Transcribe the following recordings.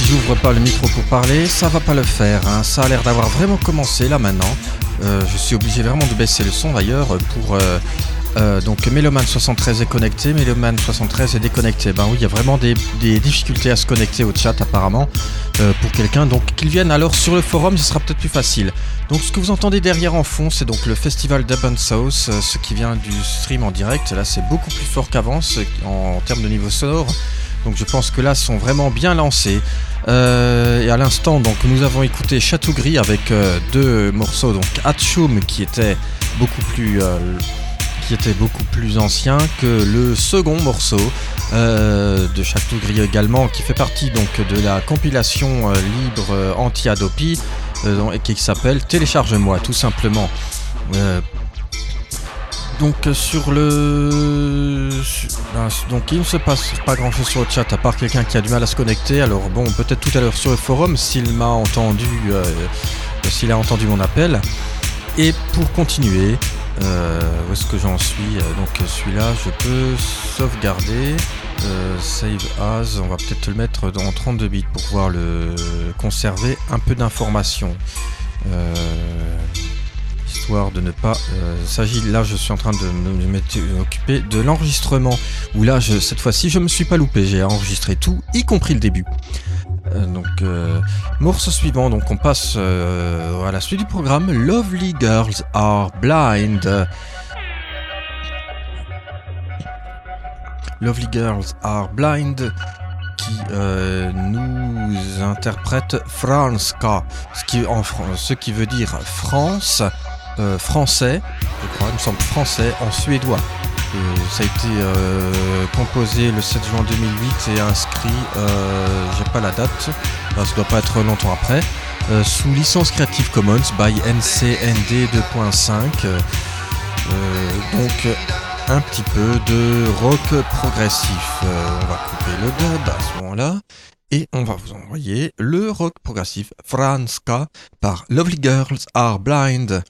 j'ouvre pas le micro pour parler, ça va pas le faire, hein. Ça a l'air d'avoir vraiment commencé là maintenant. Je suis obligé vraiment de baisser le son d'ailleurs pour... donc Méloman 73 est connecté, Méloman 73 est déconnecté. Ben oui, il y a vraiment des difficultés à se connecter au chat apparemment pour quelqu'un. Donc qu'il vienne alors sur le forum, ce sera peut-être plus facile. Donc ce que vous entendez derrière en fond, c'est donc le festival d'Urban South, ce qui vient du stream en direct. Là, c'est beaucoup plus fort qu'avant en termes de niveau sonore. Donc je pense que là, sont vraiment bien lancés. Et à l'instant, donc nous avons écouté Château Gris avec deux morceaux. Donc Hatchoum qui était beaucoup plus ancien que le second morceau de Château Gris également, qui fait partie donc de la compilation libre anti-Adopi et qui s'appelle Télécharge-moi tout simplement. Donc donc il ne se passe pas grand chose sur le chat à part quelqu'un qui a du mal à se connecter. Alors bon, peut-être tout à l'heure sur le forum s'il a entendu mon appel. Et pour continuer, où est-ce que j'en suis? Donc celui-là je peux sauvegarder, save as, on va peut-être le mettre en 32 bits pour pouvoir le conserver un peu d'informations. Histoire de ne pas... là je suis en train de m'occuper de l'enregistrement, où là cette fois-ci je me suis pas loupé, j'ai enregistré tout, y compris le début. Morceau suivant, donc on passe à la suite du programme. Lovely Girls Are Blind. Lovely Girls Are Blind qui nous interprète Franska, ce qui veut dire France, français, je crois, il me semble français en suédois. Ça a été composé le 7 juin 2008 et inscrit, j'ai pas la date, ça doit pas être longtemps après, sous licence Creative Commons by NCND 2.5. Donc un petit peu de rock progressif. On va couper le dub à ce moment-là et on va vous envoyer le rock progressif Franska par Lovely Girls Are Blind.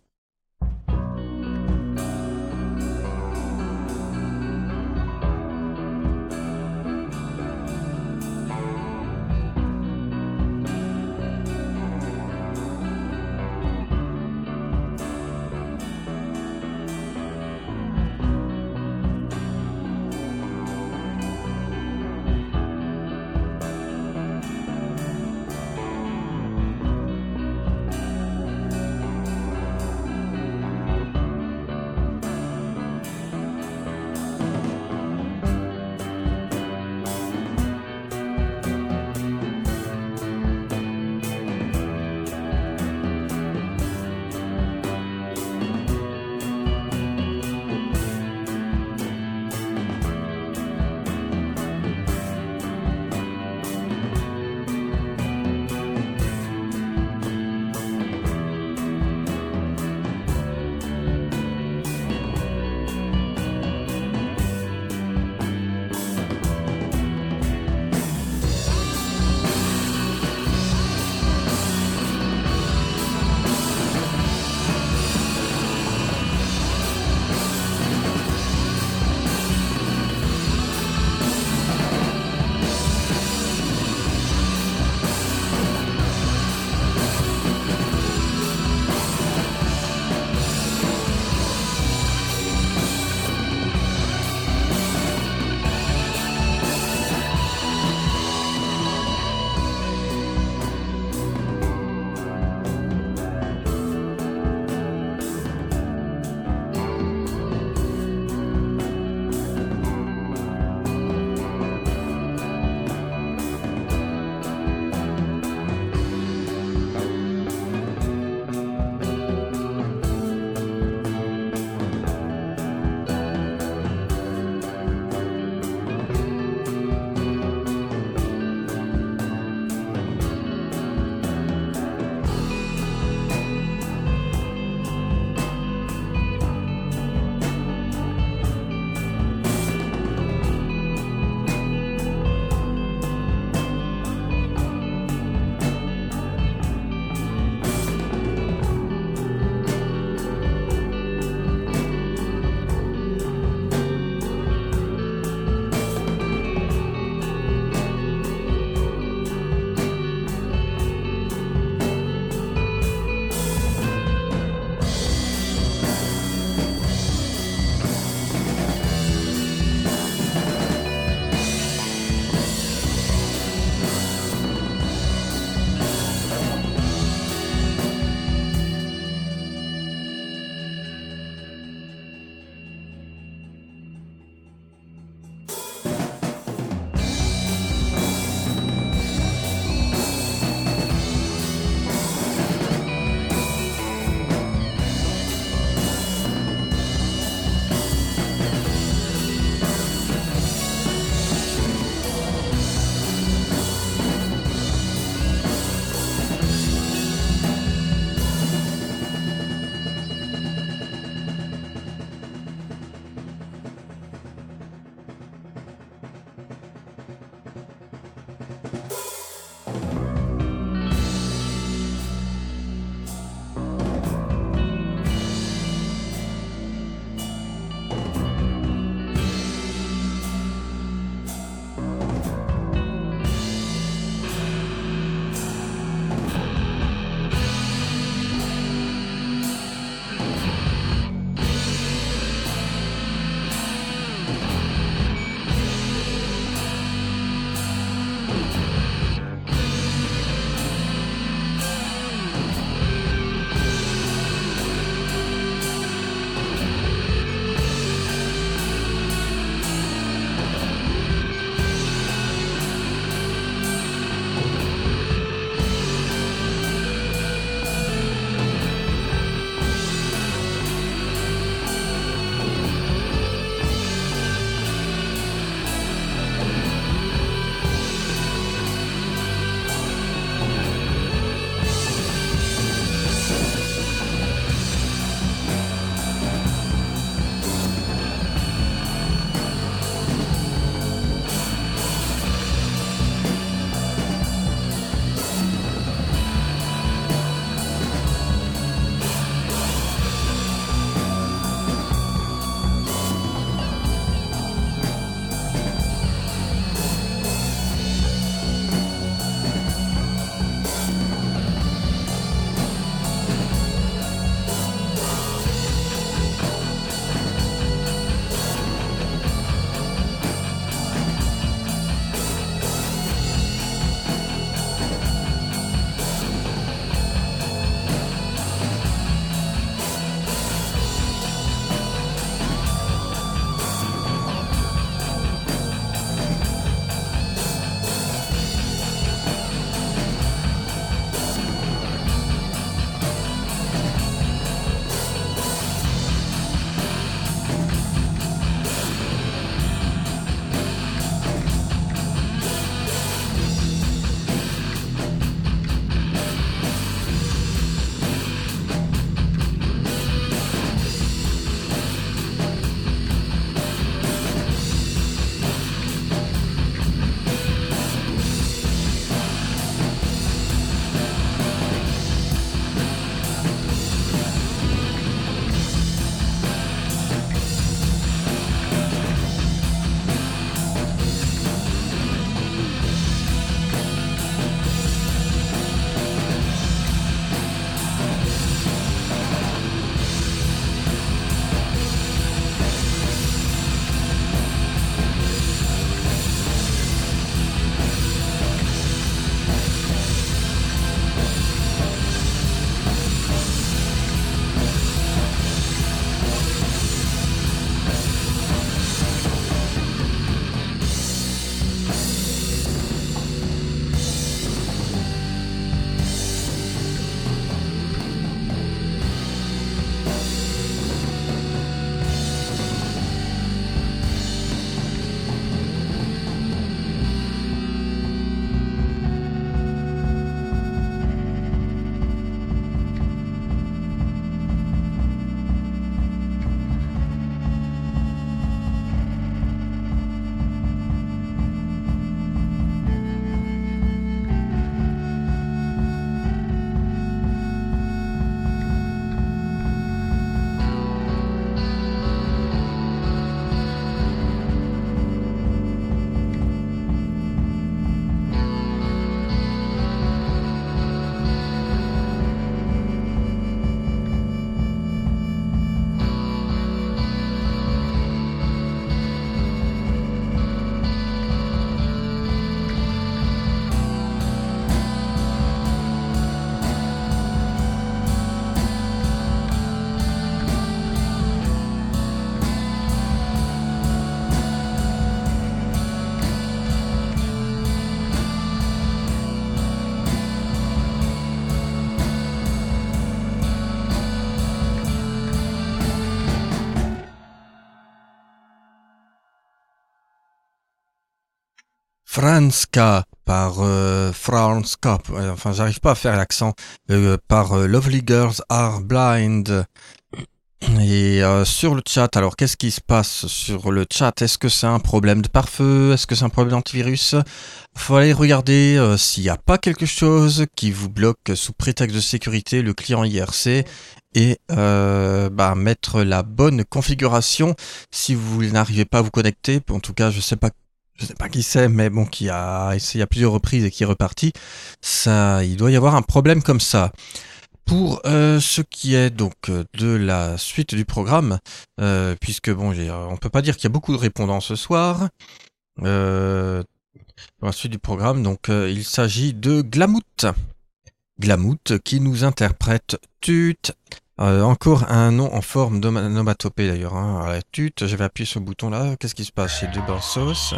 Franska par Franska, enfin j'arrive pas à faire l'accent, par Lovely Girls Are Blind. Et sur le chat, alors qu'est-ce qui se passe sur le chat? Est-ce que c'est un problème de pare-feu? Est-ce que c'est un problème d'antivirus? Faut aller regarder s'il n'y a pas quelque chose qui vous bloque sous prétexte de sécurité le client IRC et mettre la bonne configuration si vous n'arrivez pas à vous connecter. En tout cas, je sais pas qui c'est, mais bon, qui a essayé à plusieurs reprises et qui est reparti. Ça, il doit y avoir un problème comme ça. Pour ce qui est donc de la suite du programme, puisque bon, on peut pas dire qu'il y a beaucoup de répondants ce soir. Pour la suite du programme, donc il s'agit de Glamout. Glamout qui nous interprète Tut. Encore un nom en forme d'onomatopée d'ailleurs. Hein. Alors, Tut, je vais appuyer sur le bouton là. Qu'est-ce qui se passe chez Deux Sauce?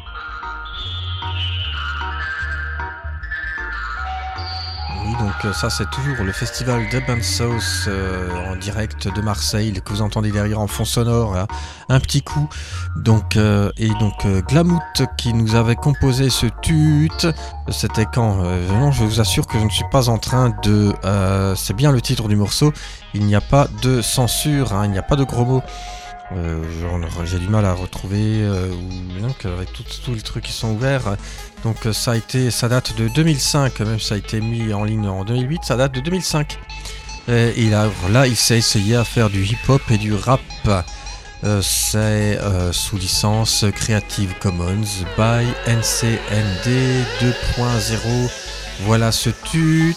Oui, donc ça c'est toujours le festival Dub & Sauce en direct de Marseille, que vous entendez derrière en fond sonore, hein, un petit coup. Donc Glamout qui nous avait composé ce tut, c'était quand non, je vous assure que je ne suis pas en train de... c'est bien le titre du morceau, il n'y a pas de censure, hein, il n'y a pas de gros mots. J'ai du mal à retrouver donc avec tous les trucs qui sont ouverts. Donc ça date de 2005, même ça a été mis en ligne en 2008, ça date de 2005. Et là, il s'est essayé à faire du hip-hop et du rap. C'est sous licence Creative Commons by NCND 2.0. Voilà ce tut.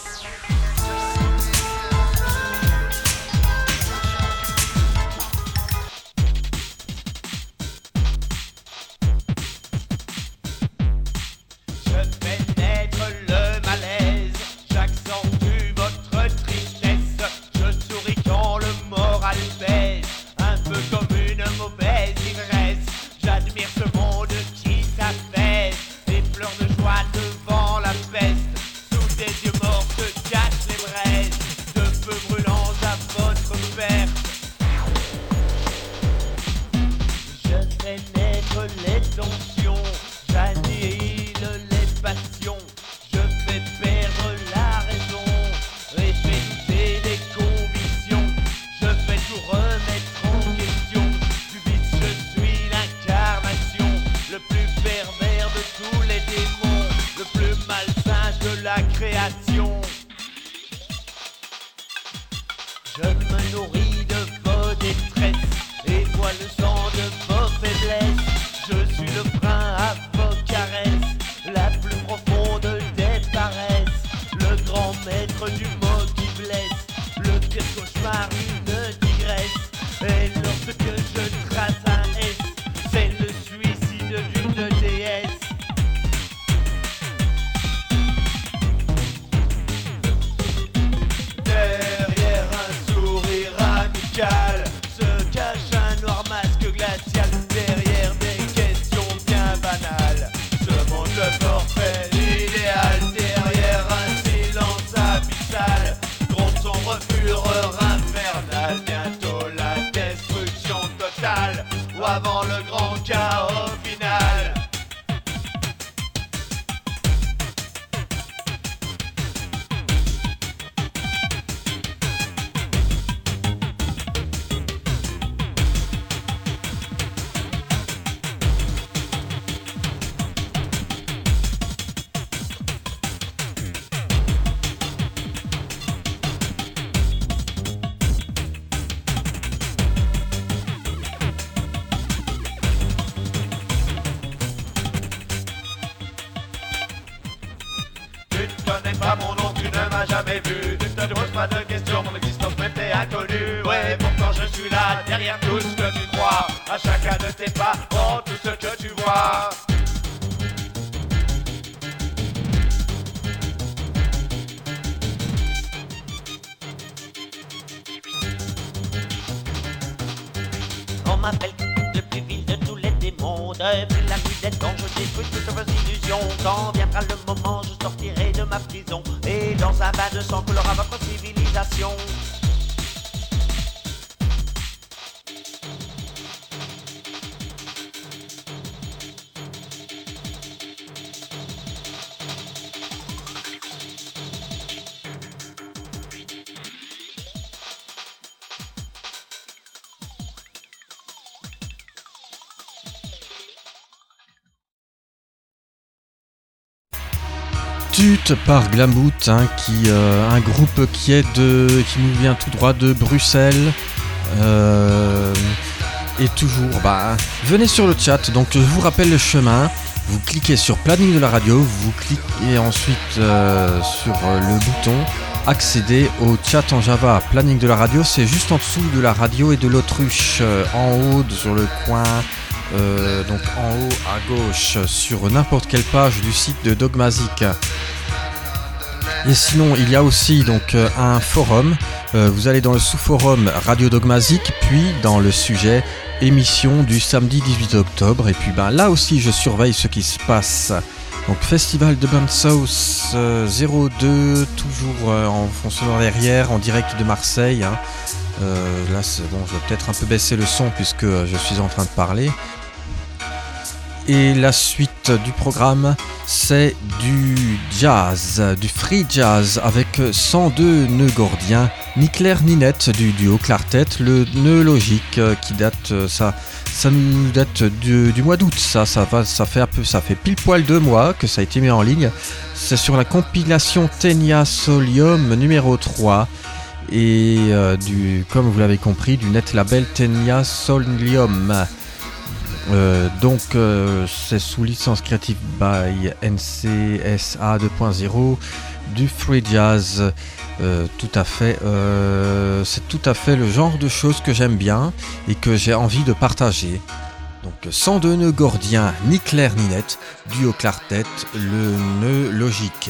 On m'appelle le plus vil de tous les démons. Depuis la nuit des temps, je détruis toutes vos illusions. Quand viendra le moment, je sortirai de ma prison. Et dans un bain de sang colorera votre civilisation. Tute par Glamboot, un groupe qui nous vient tout droit de Bruxelles. Et toujours, venez sur le chat. Donc je vous rappelle le chemin. Vous cliquez sur planning de la radio, vous cliquez ensuite sur le bouton accéder au chat en Java. Planning de la radio, c'est juste en dessous de la radio et de l'autruche, en haut sur le coin. Donc en haut à gauche sur n'importe quelle page du site de Dogmazic. Et sinon il y a aussi donc un forum, vous allez dans le sous-forum Radio Dogmazic, puis dans le sujet émission du samedi 18 octobre, et puis là aussi je surveille ce qui se passe. Donc festival de Band South 02, toujours en fond sonore derrière, en direct de Marseille. Là c'est bon, je vais peut-être un peu baisser le son puisque je suis en train de parler. Et la suite du programme, c'est du jazz, du free jazz avec 102 nœuds gordiens, ni clair ni net du duo Clartet, le nœud logique qui date, ça nous date du mois d'août, ça fait pile poil 2 mois que ça a été mis en ligne. C'est sur la compilation Tenia Solium numéro 3 et comme vous l'avez compris, du net label Tenia Solium. Donc c'est sous licence Creative by NCSA 2.0 du free jazz, tout à fait, c'est tout à fait le genre de choses que j'aime bien et que j'ai envie de partager. Donc 102 nœuds gordiens, ni clair ni net, duo Clartet, le nœud logique.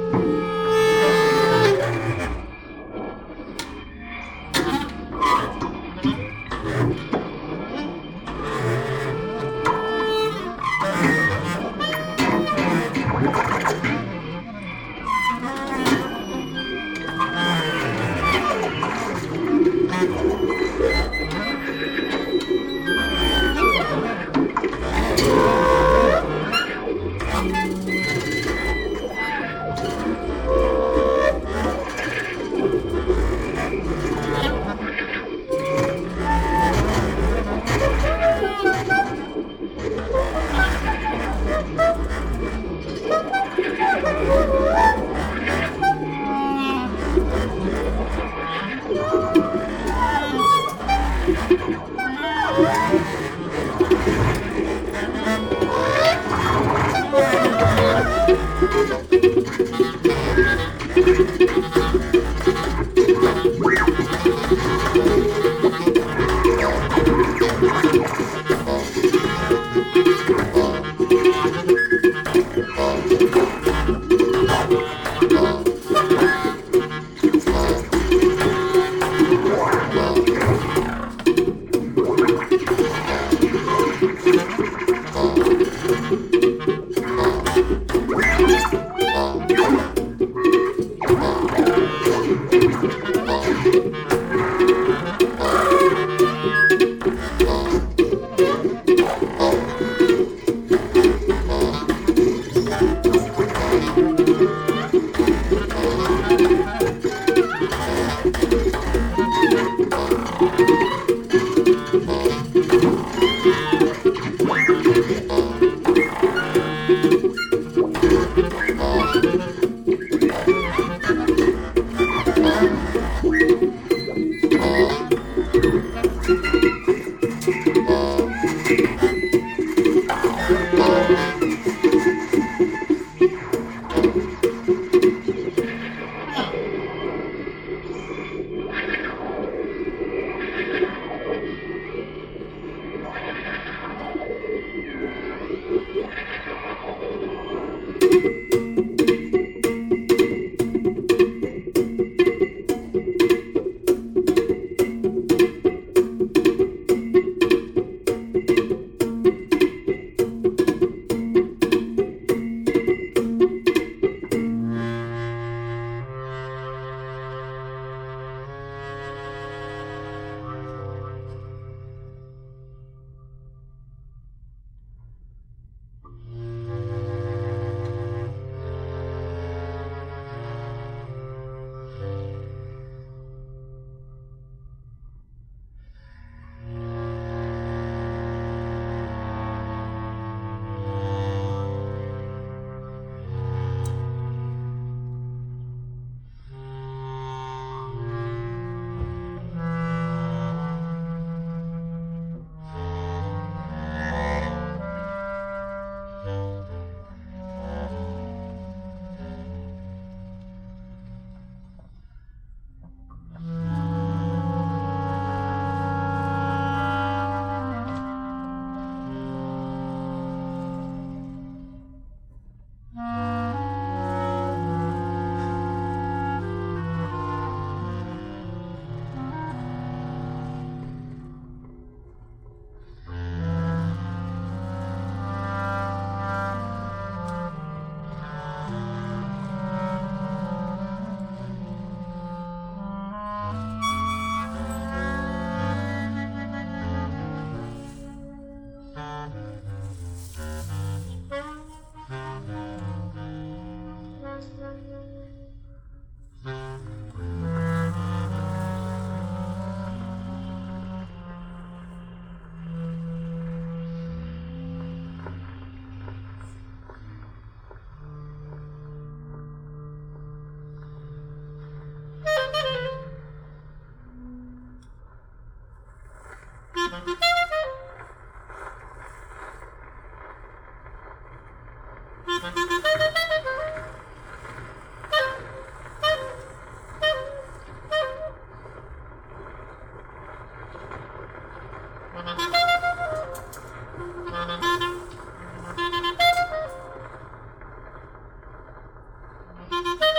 Thank you.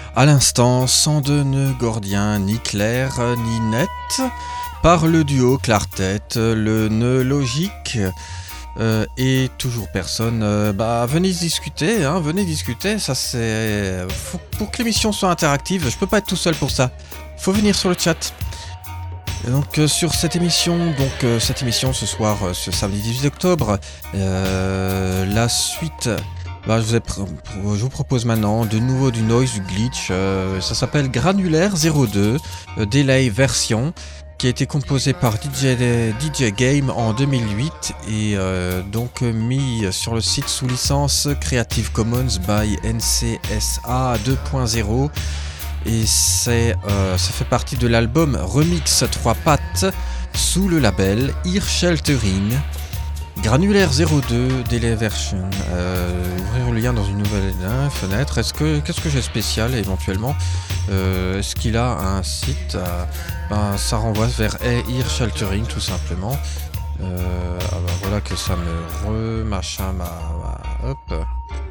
À l'instant, sans de nœud gordien, ni clair, ni net, par le duo Clartet, le nœud logique, et toujours personne. Venez discuter, hein, venez discuter, ça c'est... Pour que l'émission soit interactive, je peux pas être tout seul pour ça. Faut venir sur le chat. Et donc sur cette émission, ce soir, ce samedi 18 octobre, la suite... je vous propose maintenant de nouveau du noise, du glitch. Ça s'appelle Granulaire 02 Delay version, qui a été composé par DJ Game en 2008 et donc mis sur le site sous licence Creative Commons by NCSA 2.0. Et ça fait partie de l'album Remix 3 pattes sous le label Ear Sheltering. Granulaire 02 Delay Version. Ouvrir le lien dans une nouvelle fenêtre. Qu'est-ce que j'ai spécial éventuellement? Est-ce qu'il a un site? Ça renvoie vers Ear Sheltering tout simplement. Voilà que ça me hop.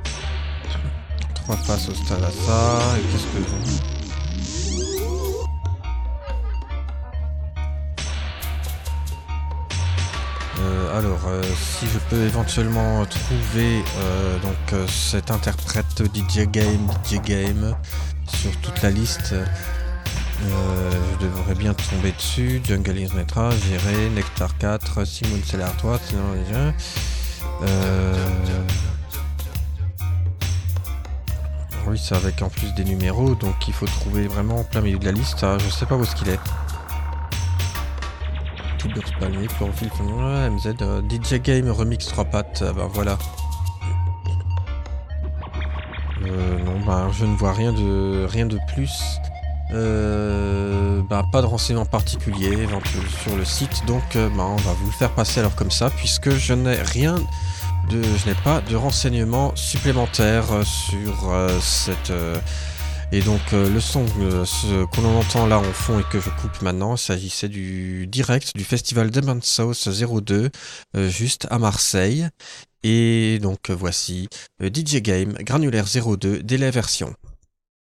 3 passes au stade à ça. Et qu'est-ce que... si je peux éventuellement trouver cet interprète DJ Game sur toute la liste, je devrais bien tomber dessus. Jungle Metra, Géré, Nectar 4, Simon Seller 3, oui, c'est avec en plus des numéros, donc il faut trouver vraiment en plein milieu de la liste. Je sais pas où est-ce qu'il est. Toolbox Palmier, Chlorophylle, MZ, DJ Game Remix 3 pattes, voilà. Non, je ne vois rien de plus. Pas de renseignements particuliers sur le site, donc on va vous le faire passer alors comme ça, puisque je n'ai pas de renseignements supplémentaires sur cette... Et donc le son que l'on entend là en fond et que je coupe maintenant, il s'agissait du direct du festival Demon South 02 juste à Marseille. Et donc voici DJ Game Granulaire 02 Delay version.